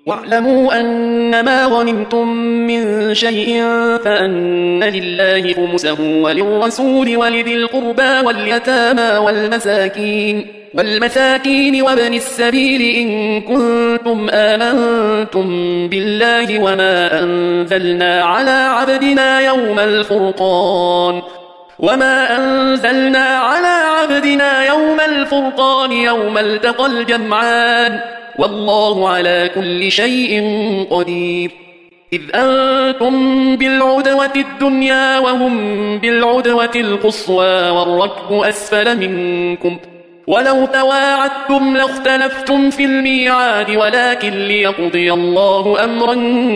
واعلموا أنما غنمتم من شيء فأن لله خمسه وللرسول ولذي القربى واليتامى والمساكين وابن السبيل إن كنتم آمنتم بالله وما أنزلنا على عبدنا يوم الفرقان يوم التقى الجمعان والله على كل شيء قدير. إذ أنتم بالعدوة الدنيا وهم بالعدوة القصوى والركب أسفل منكم ولو تواعدتم لاختلفتم في الميعاد ولكن ليقضي الله أمرا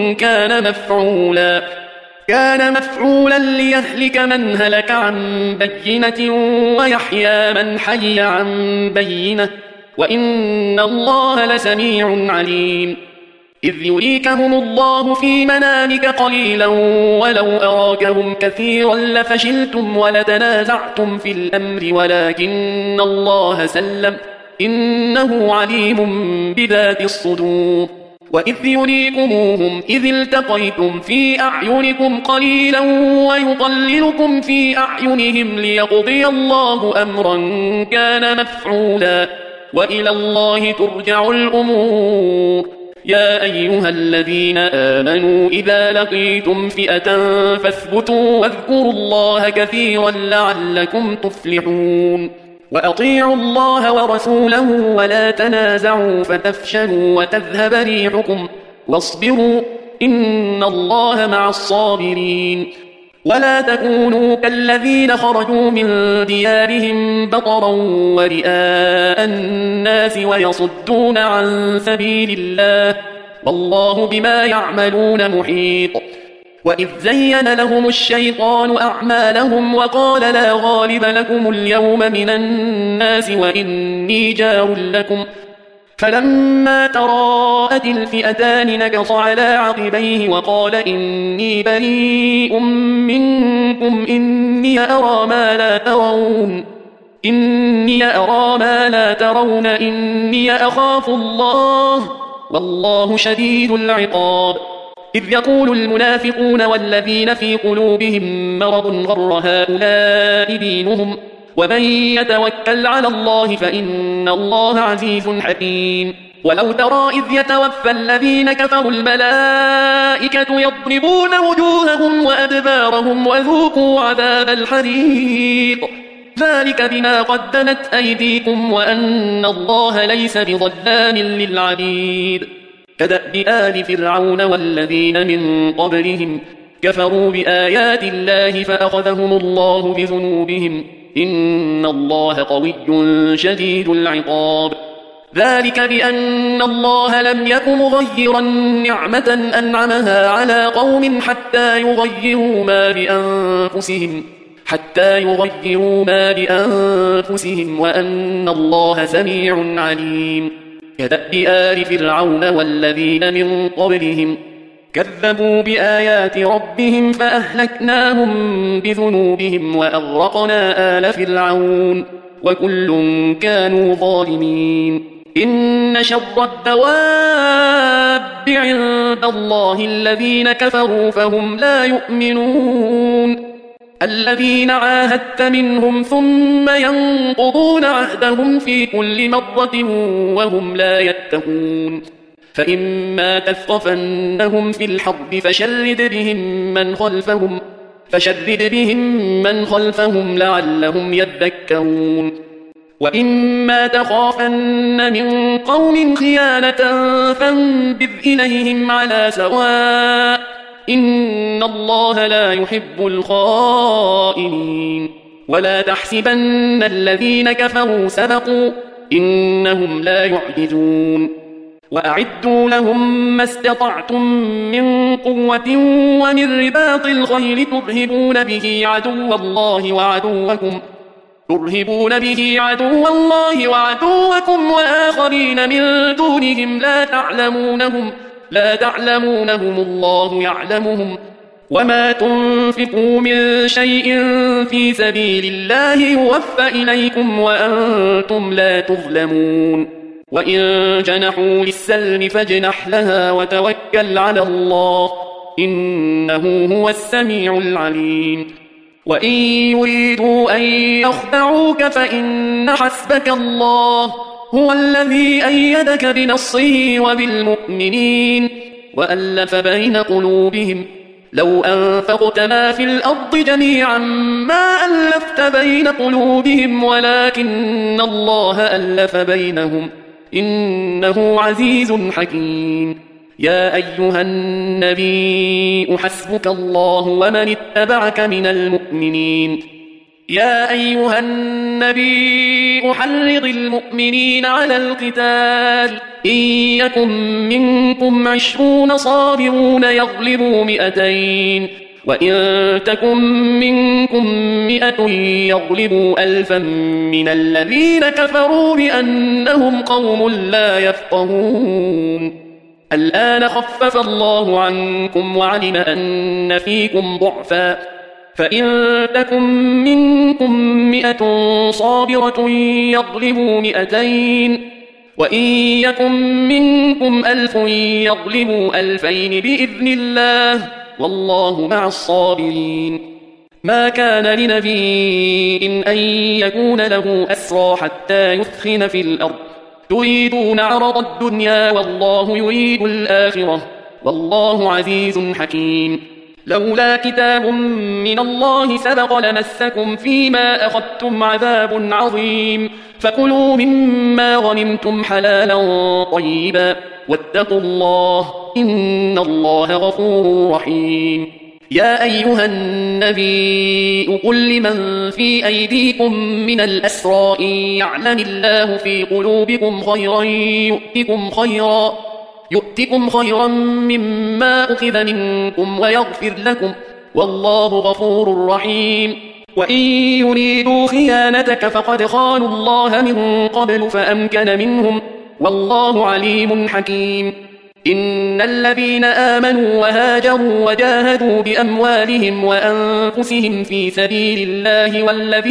كان مفعولا ليهلك من هلك عن بينة ويحيى من حي عن بينة وإن الله لسميع عليم. إذ يريكهم الله في منامك قليلا ولو أراكهم كثيرا لفشلتم ولتنازعتم في الأمر ولكن الله سلم إنه عليم بذات الصدور. وإذ يريكموهم إذ التقيتم في أعينكم قليلا ويقللكم في أعينهم ليقضي الله أمرا كان مفعولا وإلى الله ترجع الأمور. يا أيها الذين آمنوا إذا لقيتم فئة فاثبتوا واذكروا الله كثيرا لعلكم تفلحون. وأطيعوا الله ورسوله ولا تنازعوا فتفشلوا وتذهب ريحكم واصبروا إن الله مع الصابرين. ولا تكونوا كالذين خرجوا من ديارهم بطرا ورئاء الناس ويصدون عن سبيل الله والله بما يعملون محيط. وإذ زين لهم الشيطان أعمالهم وقال لا غالب لكم اليوم من الناس وإني جار لكم فلما تراءت الفئتان نكص على عقبيه وقال إني بريء منكم إني أرى ما لا ترون إني أخاف الله والله شديد العقاب. إذ يقول المنافقون والذين في قلوبهم مرض غر هؤلاء دينهم ومن يتوكل على الله فإن الله عزيز حكيم. ولو ترى إذ يتوفى الذين كفروا الملائكة يضربون وجوههم وأدبارهم وذوقوا عذاب الحريق ذلك بما قدمت أيديكم وأن الله ليس بظلام للعبيد. كدأب آل فرعون والذين من قبلهم كفروا بآيات الله فأخذهم الله بذنوبهم إن الله قوي شديد العقاب. ذلك بأن الله لم يك مغيرا نعمة أنعمها على قوم حتى يغيروا ما بأنفسهم وأن الله سميع عليم. كدأب آل فرعون والذين من قبلهم كذبوا بآيات ربهم فأهلكناهم بذنوبهم وأغرقنا آل فرعون وكل كانوا ظالمين. إن شر الدواب عند الله الذين كفروا فهم لا يؤمنون الذين عاهدت منهم ثم ينقضون عهدهم في كل مرة وهم لا يتقون. فإما تثقفنهم في الحرب فشرد بهم من خلفهم لعلهم يذكرون. وإما تخافن من قوم خيانة فانبذ إليهم على سواء إن الله لا يحب الخائنين. ولا تحسبن الذين كفروا سبقوا إنهم لا يعجزون. وأعدوا لهم ما استطعتم من قوة ومن رباط الخيل ترهبون به عدو الله وعدوكم وآخرين من دونهم لا تعلمونهم الله يعلمهم وما تنفقوا من شيء في سبيل الله يوفى إليكم وأنتم لا تظلمون. وإن جنحوا للسلم فاجنح لها وتوكل على الله إنه هو السميع العليم وإن يريدوا أن يخدعوك فإن حسبك الله هو الذي أيدك بنصره وبالمؤمنين وألف بين قلوبهم لو أنفقت ما في الأرض جميعا ما ألفت بين قلوبهم ولكن الله ألف بينهم إنه عزيز حكيم يا أيها النبي حسبك الله ومن اتبعك من المؤمنين يا أيها النبي حرض المؤمنين على القتال إن يكن منكم 20 صابرون يغلبوا 200 وإن تكن منكم 100 يغلبوا 1000 من الذين كفروا بأنهم قوم لا يفقهون الآن خفف الله عنكم وعلم أن فيكم ضعفا فإن تكن منكم 100 صابرة يغلبوا 200 وإن يكن منكم 1000 يغلبوا 2000 بإذن الله والله مع الصابرين ما كان لنبي أن يكون له أسرى حتى يثخن في الأرض تريدون عرض الدنيا والله يريد الآخرة والله عزيز حكيم لولا كتاب من الله سبق لمسكم فيما أخذتم عذاب عظيم فكلوا مما غنمتم حلالا طيبا واتقوا الله إن الله غفور رحيم يا أيها النبي قل لمن في أيديكم من الأسرى إن يعلم الله في قلوبكم خيرا يؤتكم خيرا مما أخذ منكم ويغفر لكم والله غفور رحيم وإن يريدوا خيانتك فقد خانوا الله من قبل فأمكن منهم والله عليم حكيم إن الذين آمنوا وهاجروا وجاهدوا بأموالهم وأنفسهم في سبيل الله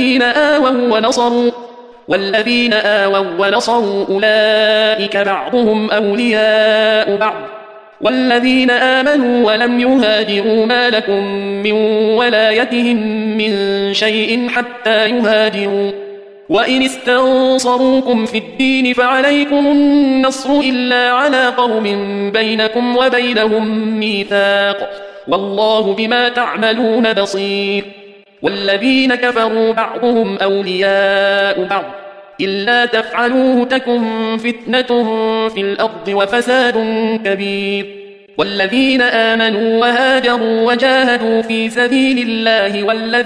والذين آووا ونصروا أولئك بعضهم أولياء بعض والذين آمنوا ولم يهاجروا ما لكم من ولايتهم من شيء حتى يهاجروا وإن استنصروكم في الدين فعليكم النصر إلا على قوم بينكم وبينهم ميثاق والله بما تعملون بصير والذين كفروا بعضهم أولياء بعض إلا تفعلوه تكن فتنة في الأرض وفساد كبير والذين آمنوا وهاجروا وجاهدوا في سبيل الله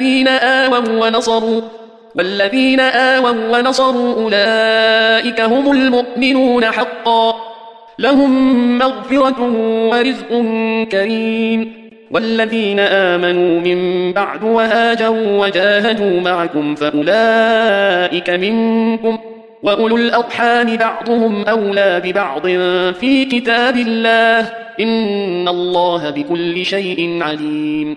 والذين آووا ونصروا أولئك هم المؤمنون حقا لهم مغفرة ورزق كريم والذين آمنوا من بعد وهاجروا وجاهدوا معكم فأولئك منكم وأولو الأرحام بعضهم أولى ببعض في كتاب الله إن الله بكل شيء عليم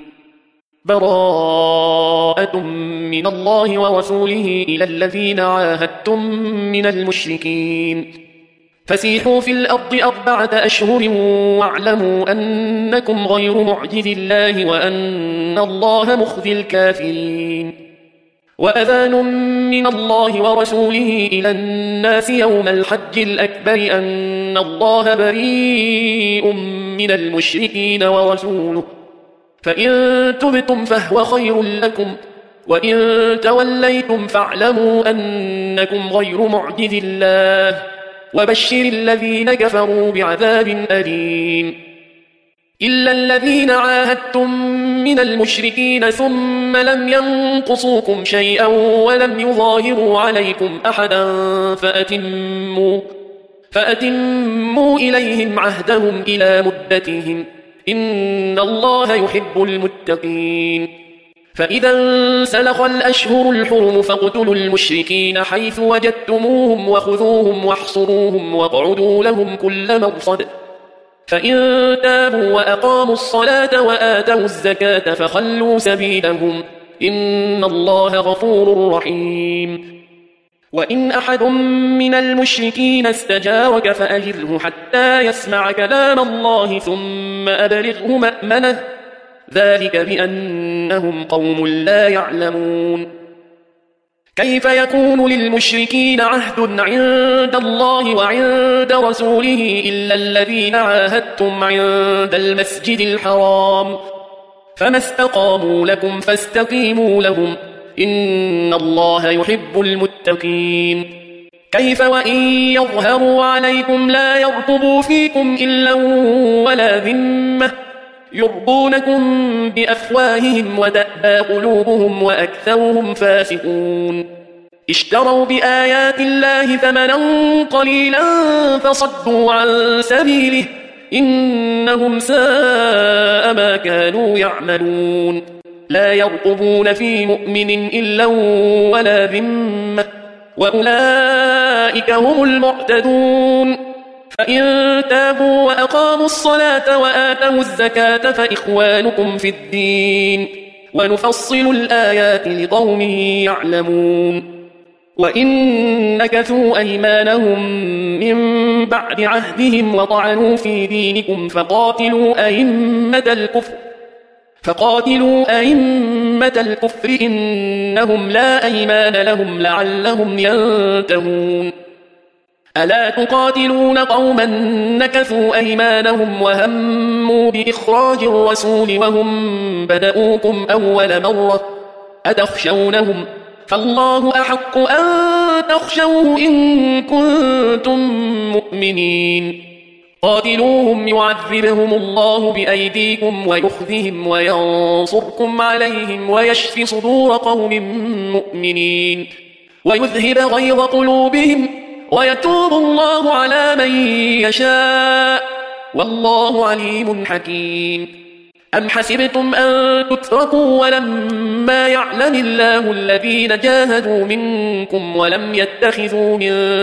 براءة من الله ورسوله إلى الذين عاهدتم من المشركين فسيحوا في الأرض 4 أشهر واعلموا أنكم غير معجز الله وأن الله مخزي الكافرين وأذان من الله ورسوله إلى الناس يوم الحج الأكبر أن الله بريء من المشركين ورسوله فإن تبتم فهو خير لكم وإن توليتم فاعلموا أنكم غير معجز الله وبشر الذين كفروا بعذاب أليم إلا الذين عاهدتم من المشركين ثم لم ينقصوكم شيئا ولم يظاهروا عليكم أحدا فأتموا إليهم عهدهم إلى مدتهم إن الله يحب المتقين فإذا انسلخ الأشهر الحرم فاقتلوا المشركين حيث وجدتموهم وخذوهم واحصروهم واقعدوا لهم كل مرصد فإن تابوا وأقاموا الصلاة وآتوا الزكاة فخلوا سبيلهم إن الله غفور رحيم وإن أحد من المشركين استجارك فأجره حتى يسمع كلام الله ثم أبلغه مأمنه ذلك بأنهم قوم لا يعلمون كيف يكون للمشركين عهد عند الله وعند رسوله إلا الذين عاهدتم عند المسجد الحرام فما استقاموا لكم فاستقيموا لهم إن الله يحب المتقين كيف وإن يظهروا عليكم لا يرقبوا فيكم إلا ولا ذمة يرضونكم بأفواههم وتأبى قلوبهم وأكثرهم فاسقون اشتروا بآيات الله ثمنا قليلا فصدوا عن سبيله إنهم ساء ما كانوا يعملون لا يرقبون في مؤمن إلا ولا ذمة وأولئك هم المعتدون فإن تابوا وأقاموا الصلاة وآتوا الزكاة فإخوانكم في الدين ونفصل الآيات لقوم يعلمون وإن نكثوا أيمانهم من بعد عهدهم وطعنوا في دينكم فقاتلوا أئمة الكفر إنهم لا أيمان لهم لعلهم ينتهون ألا تقاتلون قوما نكثوا أيمانهم وهموا بإخراج الرسول وهم بدؤوكم أول مرة أتخشونهم فالله أحق أن تخشوه إن كنتم مؤمنين قاتلوهم يعذبهم الله بأيديكم ويخذهم وينصركم عليهم ويشفي صدور قوم مؤمنين ويذهب غيظ قلوبهم ويتوب الله على من يشاء والله عليم حكيم أم حسبتم أن تتركوا ولما يعلم الله الذين جاهدوا منكم ولم يتخذوا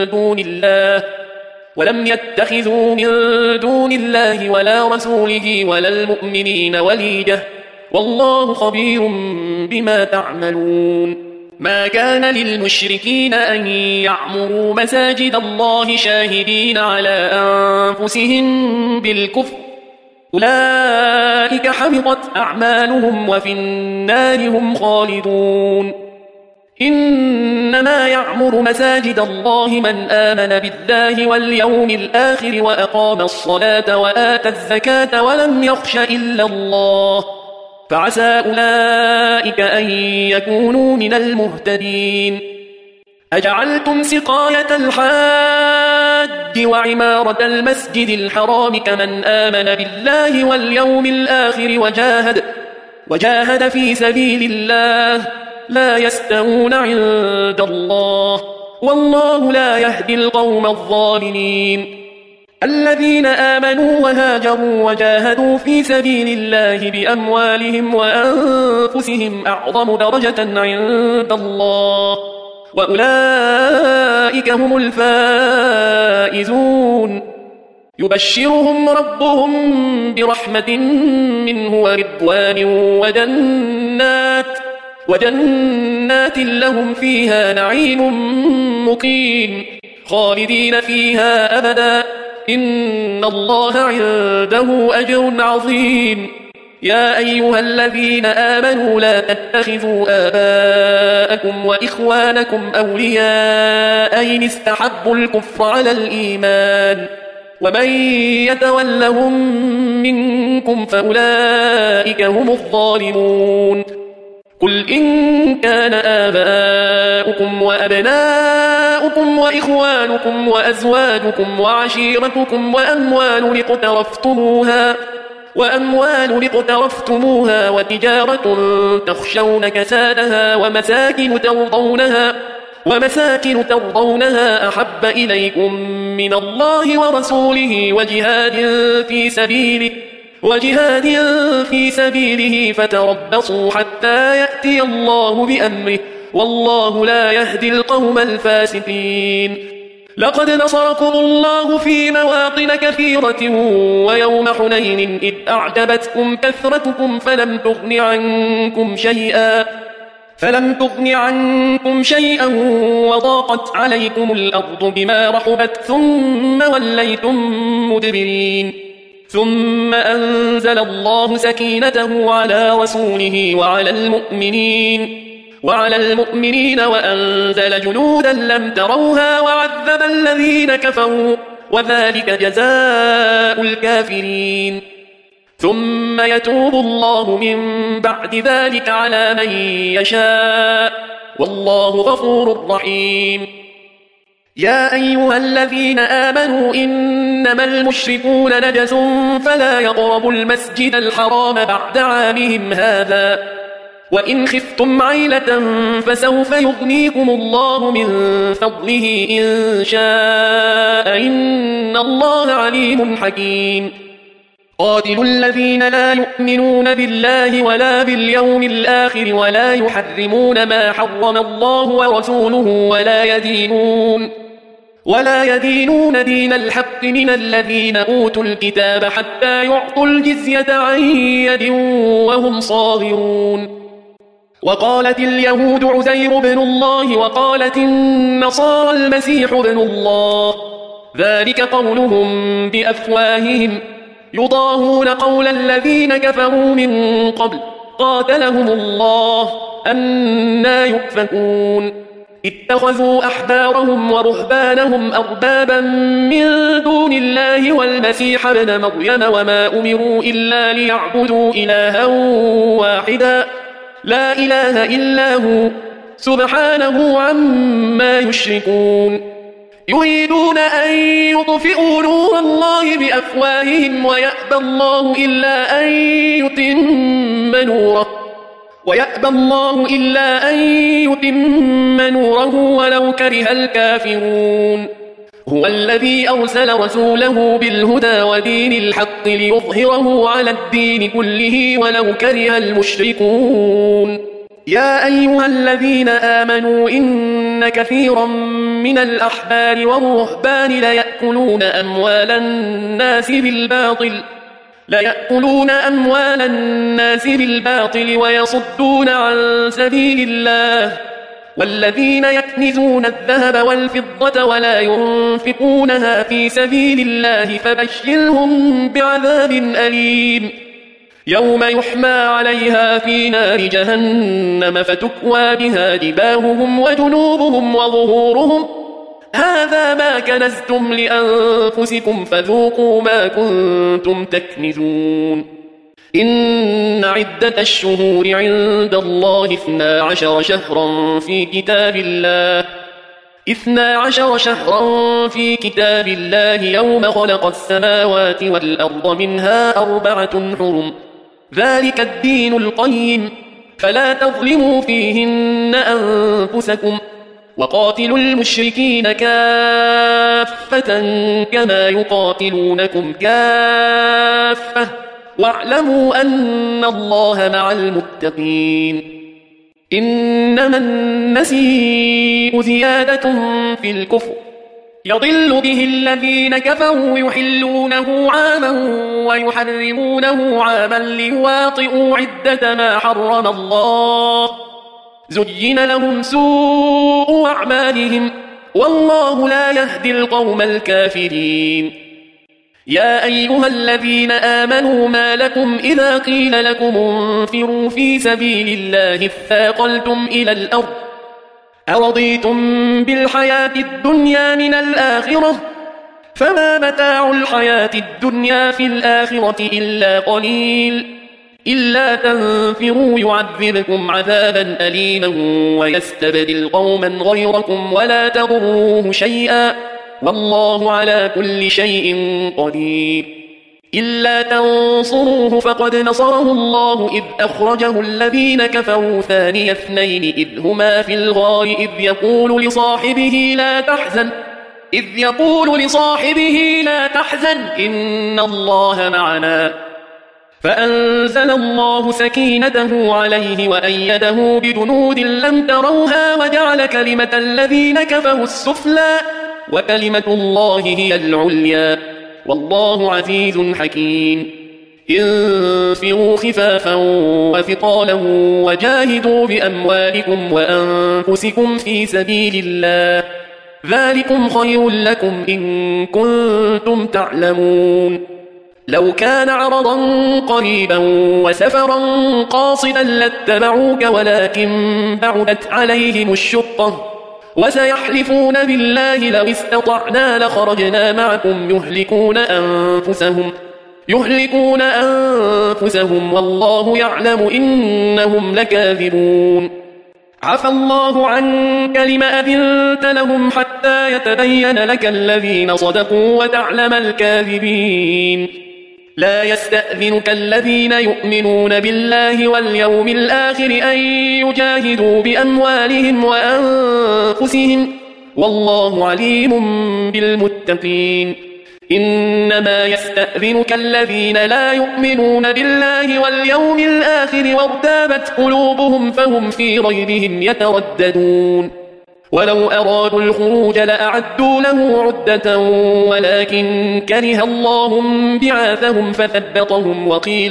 من دون الله ولا رسوله ولا المؤمنين وليجة والله خبير بما تعملون ما كان للمشركين أن يعمروا مساجد الله شاهدين على أنفسهم بالكفر أولئك حبطت أعمالهم وفي النار هم خالدون إنما يعمر مساجد الله من آمن بالله واليوم الآخر وأقام الصلاة وآتى الزكاة ولم يخش إلا الله فعسى أولئك أن يكونوا من المهتدين أجعلتم سقاية الحاج وعمارة المسجد الحرام كمن آمن بالله واليوم الآخر وجاهد في سبيل الله لا يستوون عند الله والله لا يهدي القوم الظالمين الذين آمنوا وهاجروا وجاهدوا في سبيل الله بأموالهم وأنفسهم أعظم درجة عند الله وأولئك هم الفائزون يبشرهم ربهم برحمة منه ورضوان وجنات لهم فيها نعيم مقيم خالدين فيها أبدا إن الله عنده أجر عظيم يا أيها الذين آمنوا لا تتخذوا آباءكم وإخوانكم أولياء إن استحبوا الكفر على الإيمان ومن يتولهم منكم فأولئك هم الظالمون قل إن كان آباؤكم وأبناؤكم وإخوانكم وأزواجكم وعشيرتكم وأموال اقترفتموها وتجارة تخشون كسادها ومساكن ترضونها أحب إليكم من الله ورسوله وجهاد في سبيله فتربصوا حتى يأتي الله بأمره والله لا يهدي القوم الفاسقين لقد نصركم الله في مواطن كثيرة ويوم حنين إذ أعجبتكم كثرتكم فلم تغن عنكم شيئا وضاقت عليكم الأرض بما رحبت ثم وليتم مدبرين ثم أنزل الله سكينته على رسوله وعلى المؤمنين وأنزل جنودا لم تروها وعذب الذين كفروا وذلك جزاء الكافرين ثم يتوب الله من بعد ذلك على من يشاء والله غفور رحيم يا أيها الذين آمنوا إنما المشركون نجس فلا يقربوا المسجد الحرام بعد عامهم هذا وإن خفتم عيلة فسوف يغنيكم الله من فضله إن شاء إن الله عليم حكيم قاتلوا الذين لا يؤمنون بالله ولا باليوم الآخر ولا يحرمون ما حرم الله ورسوله ولا يدينون دين الحق من الذين أوتوا الكتاب حتى يعطوا الجزية عن يد وهم صاغرون وقالت اليهود عزير بن الله وقالت النصارى المسيح بن الله ذلك قولهم بأفواههم يضاهون قول الذين كفروا من قبل قاتلهم الله أنى يؤفكون اتخذوا أحبارهم ورهبانهم أربابا من دون الله والمسيح ابن مريم وما أمروا إلا ليعبدوا إلها واحدا لا إله إلا هو سبحانه عما يشركون يريدون أن يطفئوا نور الله بأفواههم ويأبى الله إلا أن يتم نوره ولو كره الكافرون هو الذي أرسل رسوله بالهدى ودين الحق ليظهره على الدين كله ولو كره المشركون يا أيها الذين آمنوا إن كثيرا من الأحبار والرهبان ليأكلون أموال الناس بالباطل ويصدون عن سبيل الله والذين يكنزون الذهب والفضة ولا ينفقونها في سبيل الله فبشرهم بعذاب أليم يوم يحمى عليها في نار جهنم فتكوى بها جباههم وجنوبهم وظهورهم هذا ما كنزتم لأنفسكم فذوقوا ما كنتم تكنزون إن عدة الشهور عند الله 12 شهرا في كتاب الله يوم خلق السماوات والأرض منها 4 حرم ذلك الدين القيم فلا تظلموا فيهن أنفسكم وقاتلوا المشركين كافة كما يقاتلونكم كافة واعلموا أن الله مع المتقين إنما النسيء زيادة في الكفر يضل به الذين كفروا يحلونه عاما ويحرمونه عاما ليواطئوا عدة ما حرم الله زين لهم سوء أعمالهم والله لا يهدي القوم الكافرين يا أيها الذين آمنوا ما لكم إذا قيل لكم انفروا في سبيل الله اثاقلتم إلى الأرض أرضيتم بالحياة الدنيا من الآخرة فما متاع الحياة الدنيا في الآخرة إلا قليل إلا تنفروا يعذبكم عذابا أليما ويستبدل قوما غيركم ولا تضروه شيئا والله على كل شيء قدير إلا تنصروه فقد نصره الله إذ أخرجه الذين كفروا ثاني اثنين إذ هما في الغار إذ يقول لصاحبه لا تحزن إن الله معنا فأنزل الله سكينته عليه وأيده بجنود لم تروها وجعل كلمة الذين كفروا السفلى وكلمة الله هي العليا والله عزيز حكيم انفروا خفافا وثقالا وجاهدوا بأموالكم وأنفسكم في سبيل الله، ذلكم خير لكم إن كنتم تعلمون. لو كان عرضا قريبا وسفرا قاصدا لاتبعوك ولكن بعدت عليهم الشقة وسيحلفون بالله لو استطعنا لخرجنا معكم يهلكون أنفسهم والله يعلم إنهم لكاذبون. عفى الله عنك لم أذنت لهم حتى يتبين لك الذين صدقوا وتعلم الكاذبين. لا يستأذنك الذين يؤمنون بالله واليوم الآخر أن يجاهدوا بأموالهم وأنفسهم والله عليم بالمتقين. إنما يستأذنك الذين لا يؤمنون بالله واليوم الآخر وارتابت قلوبهم فهم في ريبهم يترددون. ولو أرادوا الخروج لأعدوا له عدة ولكن كره الله بعاثهم فثبطهم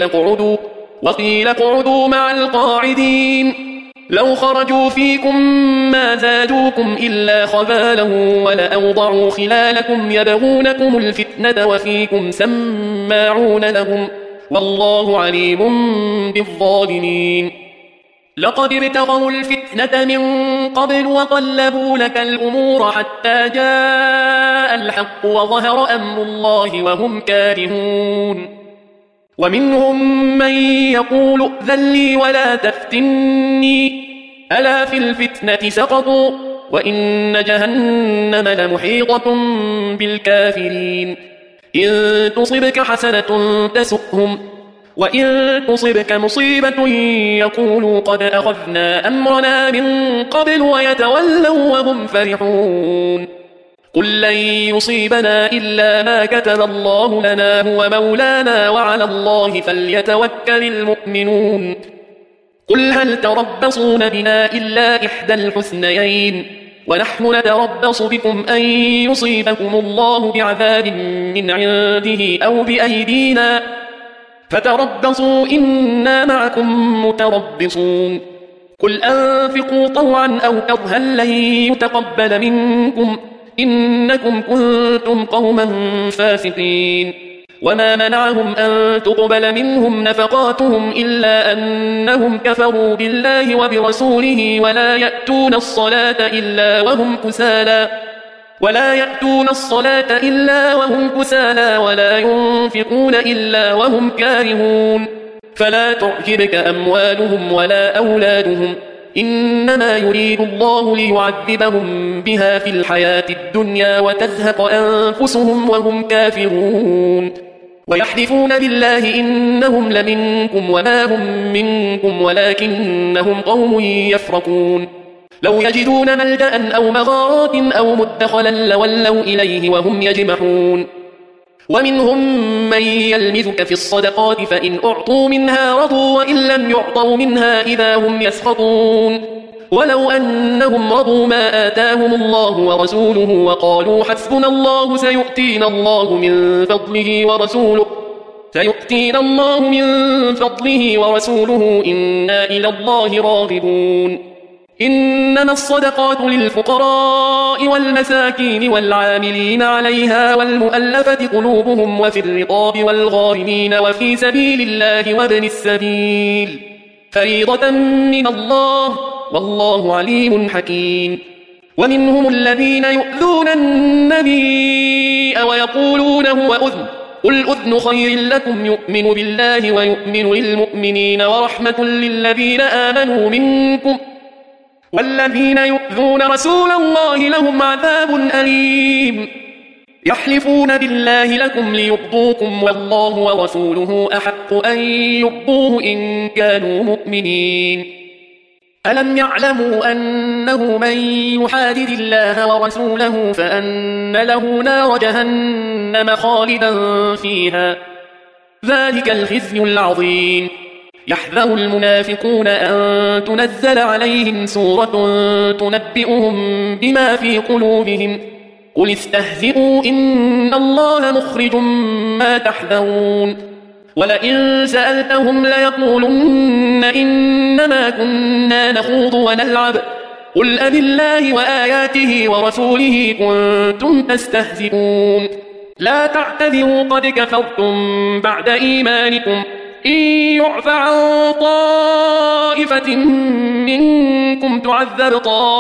وقيل اقعدوا مع القاعدين. لو خرجوا فيكم ما زادوكم إلا خبالا ولأوضعوا خلالكم يبغونكم الفتنة وفيكم سماعون لهم والله عليم بالظالمين. لقد ابتغوا الفتنة من قبل وقلبوا لك الأمور حتى جاء الحق وظهر أمر الله وهم كارهون. ومنهم من يقول ائذن لي ولا تفتني ألا في الفتنة سقطوا وإن جهنم لمحيطة بالكافرين. إن تصبك حسنة تسؤهم وإن تصبك مصيبة يقولوا قد أخذنا أمرنا من قبل ويتولوا وهم فرحون. قل لن يصيبنا إلا ما كتب الله لنا هو مولانا وعلى الله فليتوكل المؤمنون. قل هل تربصون بنا إلا إحدى الحسنيين ونحن نتربص بكم أن يصيبكم الله بعذاب من عنده أو بأيدينا فتربصوا إنا معكم متربصون. قل أنفقوا طوعا أو كرها لن يتقبل منكم إنكم كنتم قوما فاسقين. وما منعهم أن تقبل منهم نفقاتهم إلا أنهم كفروا بالله وبرسوله ولا يأتون الصلاة إلا وهم كسالى ولا ينفقون إلا وهم كارهون. فلا تعجبك أموالهم ولا أولادهم إنما يريد الله ليعذبهم بها في الحياة الدنيا وتزهق أنفسهم وهم كافرون. ويحلفون بالله إنهم لمنكم وما هم منكم ولكنهم قوم يفرقون. لو يجدون ملجأ أو مغارات أو مدخلا لولوا إليه وهم يجمحون. ومنهم من يلمزك في الصدقات فإن أعطوا منها رضوا وإن لم يعطوا منها إذا هم يسخطون. ولو أنهم رضوا ما آتاهم الله ورسوله وقالوا حسبنا الله سيؤتينا الله من فضله ورسوله إنا إلى الله راغبون. إنما الصدقات للفقراء والمساكين والعاملين عليها والمؤلفة قلوبهم وفي الرقاب والغارمين وفي سبيل الله وابن السبيل فريضة من الله والله عليم حكيم. ومنهم الذين يؤذون النبي ويقولون هو أذن قل أذن خير لكم يؤمن بالله ويؤمن للمؤمنين ورحمة للذين آمنوا منكم والذين يؤذون رسول الله لهم عذاب أليم. يحلفون بالله لكم ليرضوكم والله ورسوله أحق أن يرضوه إن كانوا مؤمنين. ألم يعلموا أنه من يحادد الله ورسوله فأن له نار جهنم خالدا فيها ذلك الخزي العظيم. يحذر المنافقون أن تنزل عليهم سورة تنبئهم بما في قلوبهم قل استهزئوا إن الله مخرج ما تحذرون. ولئن سألتهم ليقولن إنما كنا نخوض ونلعب قل أبالله وآياته ورسوله كنتم تستهزئون لا تعتذروا قد كفرتم بعد إيمانكم إن يعف عن طائفة منكم تعذب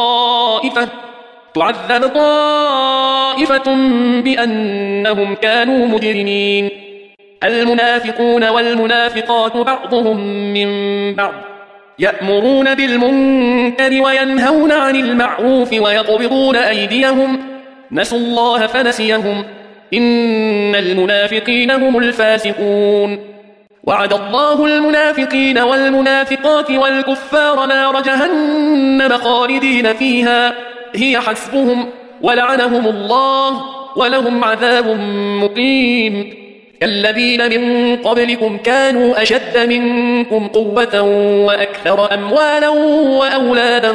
طائفة بأنهم كانوا مجرمين المنافقون والمنافقات بعضهم من بعض يأمرون بالمنكر وينهون عن المعروف ويقبضون أيديهم نسوا الله فنسيهم إن المنافقين هم الفاسقون وعد الله المنافقين والمنافقات والكفار نار جهنم خالدين فيها هي حسبهم ولعنهم الله ولهم عذاب مقيم كالذين من قبلكم كانوا أشد منكم قوة وأكثر أموالا وأولادا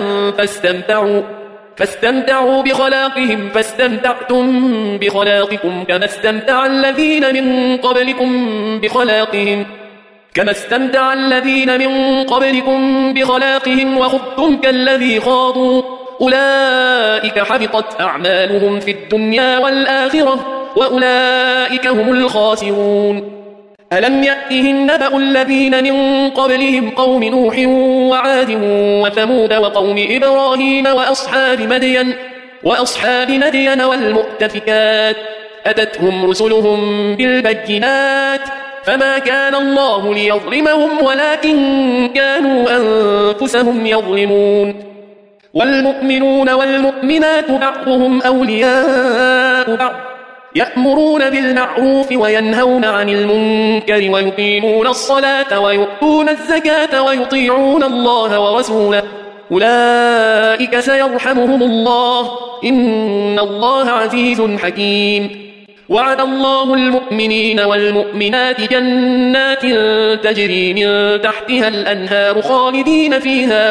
فاستمتعوا بخلاقهم فاستمتعتم بخلاقكم كما استمتع الذين من قبلكم بخلاقهم وخضتم كالذي خاضوا أولئك حبطت أعمالهم في الدنيا والآخرة وأولئك هم الخاسرون ألم يأتهم نبأ الذين من قبلهم قوم نوح وعاد وثمود وقوم إبراهيم وأصحاب مدين والمؤتفكات أتتهم رسلهم بالبينات فما كان الله ليظلمهم ولكن كانوا أنفسهم يظلمون والمؤمنون والمؤمنات بعضهم أولياء بعض يأمرون بالمعروف وينهون عن المنكر ويقيمون الصلاة ويؤتون الزكاة ويطيعون الله ورسوله أولئك سيرحمهم الله إن الله عزيز حكيم وعد الله المؤمنين والمؤمنات جنات تجري من تحتها الأنهار خالدين فيها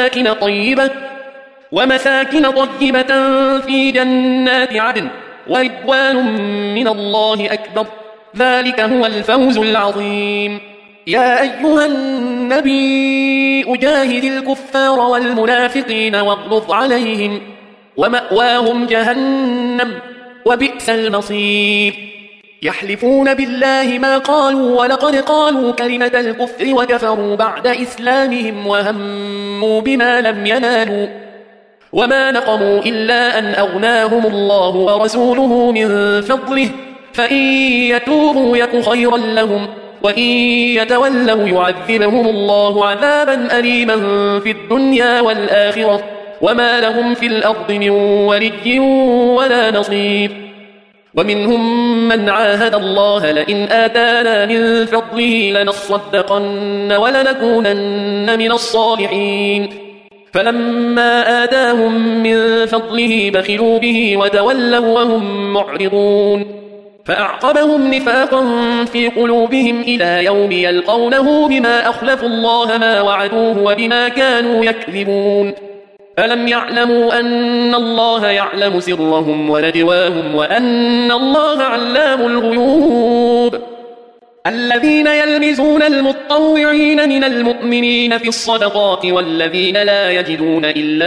ومساكن طيبة في جنات عدن ورضوان من الله أكبر ذلك هو الفوز العظيم يا أيها النبي أجاهد الكفار والمنافقين واغلظ عليهم ومأواهم جهنم وبئس المصير يحلفون بالله ما قالوا ولقد قالوا كلمة الكفر وكفروا بعد إسلامهم وهموا بما لم ينالوا وما نقموا إلا أن أغناهم الله ورسوله من فضله فإن يتوبوا يك خيرا لهم وإن يتولوا يعذبهم الله عذابا أليما في الدنيا والآخرة وما لهم في الأرض من ولي ولا نصير ومنهم من عاهد الله لئن آتانا من فضله لنصدقن ولنكونن من الصالحين فلما آتاهم من فضله بخلوا به وتولوا وهم معرضون فأعقبهم نفاقا في قلوبهم إلى يوم يلقونه بما أخلفوا الله ما وعدوه وبما كانوا يكذبون ألم يعلموا أن الله يعلم سرهم ونجواهم وأن الله علام الغيوب الذين يلمزون المتطوعين من المؤمنين في الصدقات والذين لا يجدون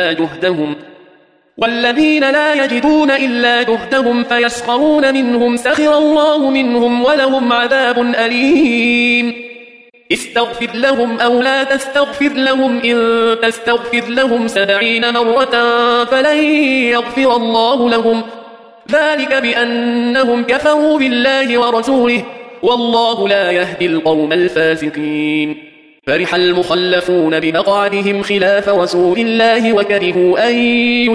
إلا جهدهم فيسخرون منهم سخر الله منهم ولهم عذاب أليم استغفر لهم أو لا تستغفر لهم إن تستغفر لهم 70 مرة فلن يغفر الله لهم ذلك بأنهم كفروا بالله ورسوله والله لا يهدي القوم الفاسقين فرح المخلفون بمقعدهم خلاف رسول الله وكرهوا أن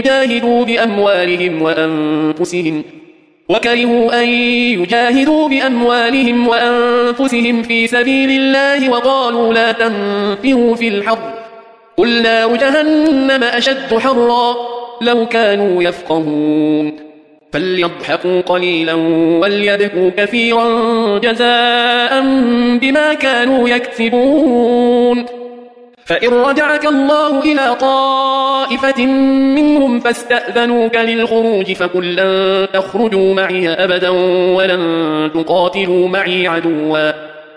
يجاهدوا بأموالهم وأنفسهم في سبيل الله وقالوا لا تنفروا في الحر قل نار جهنم أشد حرا لو كانوا يفقهون فليضحكوا قليلا وليبكوا كثيرا جزاء بما كانوا يكسبون فإن رجعك الله إلى طائفة منهم فاستأذنوك للخروج فقل لن تخرجوا معي أبدا ولن تقاتلوا معي عدوا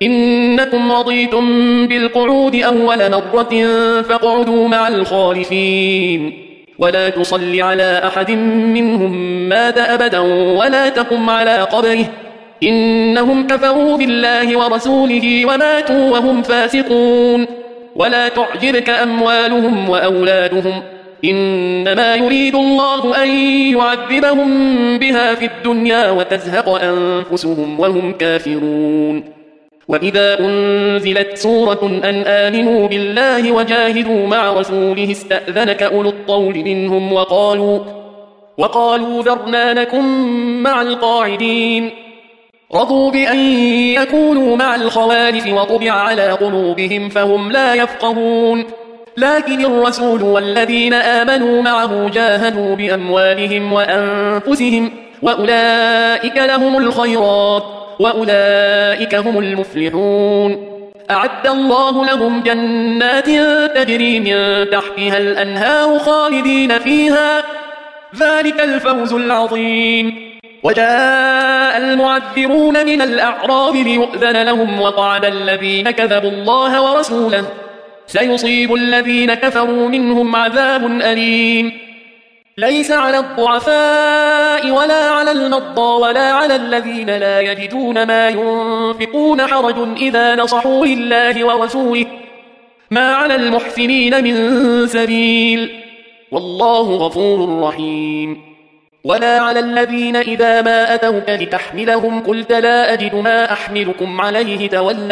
إنكم رضيتم بالقعود أول مرة فاقعدوا مع الخالفين ولا تصل على أحد منهم مات أبدا ولا تقم على قبره إنهم كفروا بالله ورسوله وماتوا وهم فاسقون ولا تعجبك أموالهم وأولادهم إنما يريد الله أن يعذبهم بها في الدنيا وتزهق أنفسهم وهم كافرون وإذا أنزلت سورة أن آمنوا بالله وجاهدوا مع رسوله استأذنك أولو الطول منهم وقالوا ذرنا نكن مع القاعدين رضوا بأن يكونوا مع الخوالف وطبع على قلوبهم فهم لا يفقهون لكن الرسول والذين آمنوا معه جاهدوا بأموالهم وأنفسهم وأولئك لهم الخيرات وأولئك هم المفلحون أعد الله لهم جنات تجري من تحتها الأنهار خالدين فيها ذلك الفوز العظيم وجاء المعذرون من الأعراب ليؤذن لهم وقعد الذين كذبوا الله ورسوله سيصيب الذين كفروا منهم عذاب أليم ليس على الضعفاء ولا على المرضى ولا على الذين لا يجدون ما ينفقون حرج إذا نصحوا لله ورسوله ما على المحسنين من سبيل والله غفور رحيم ولا على الذين إذا ما أتوك لتحملهم قلت لا أجد ما أحملكم عليه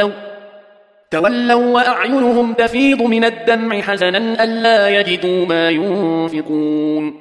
تولوا وأعينهم تفيض من الدمع حزنا ألا يجدوا ما ينفقون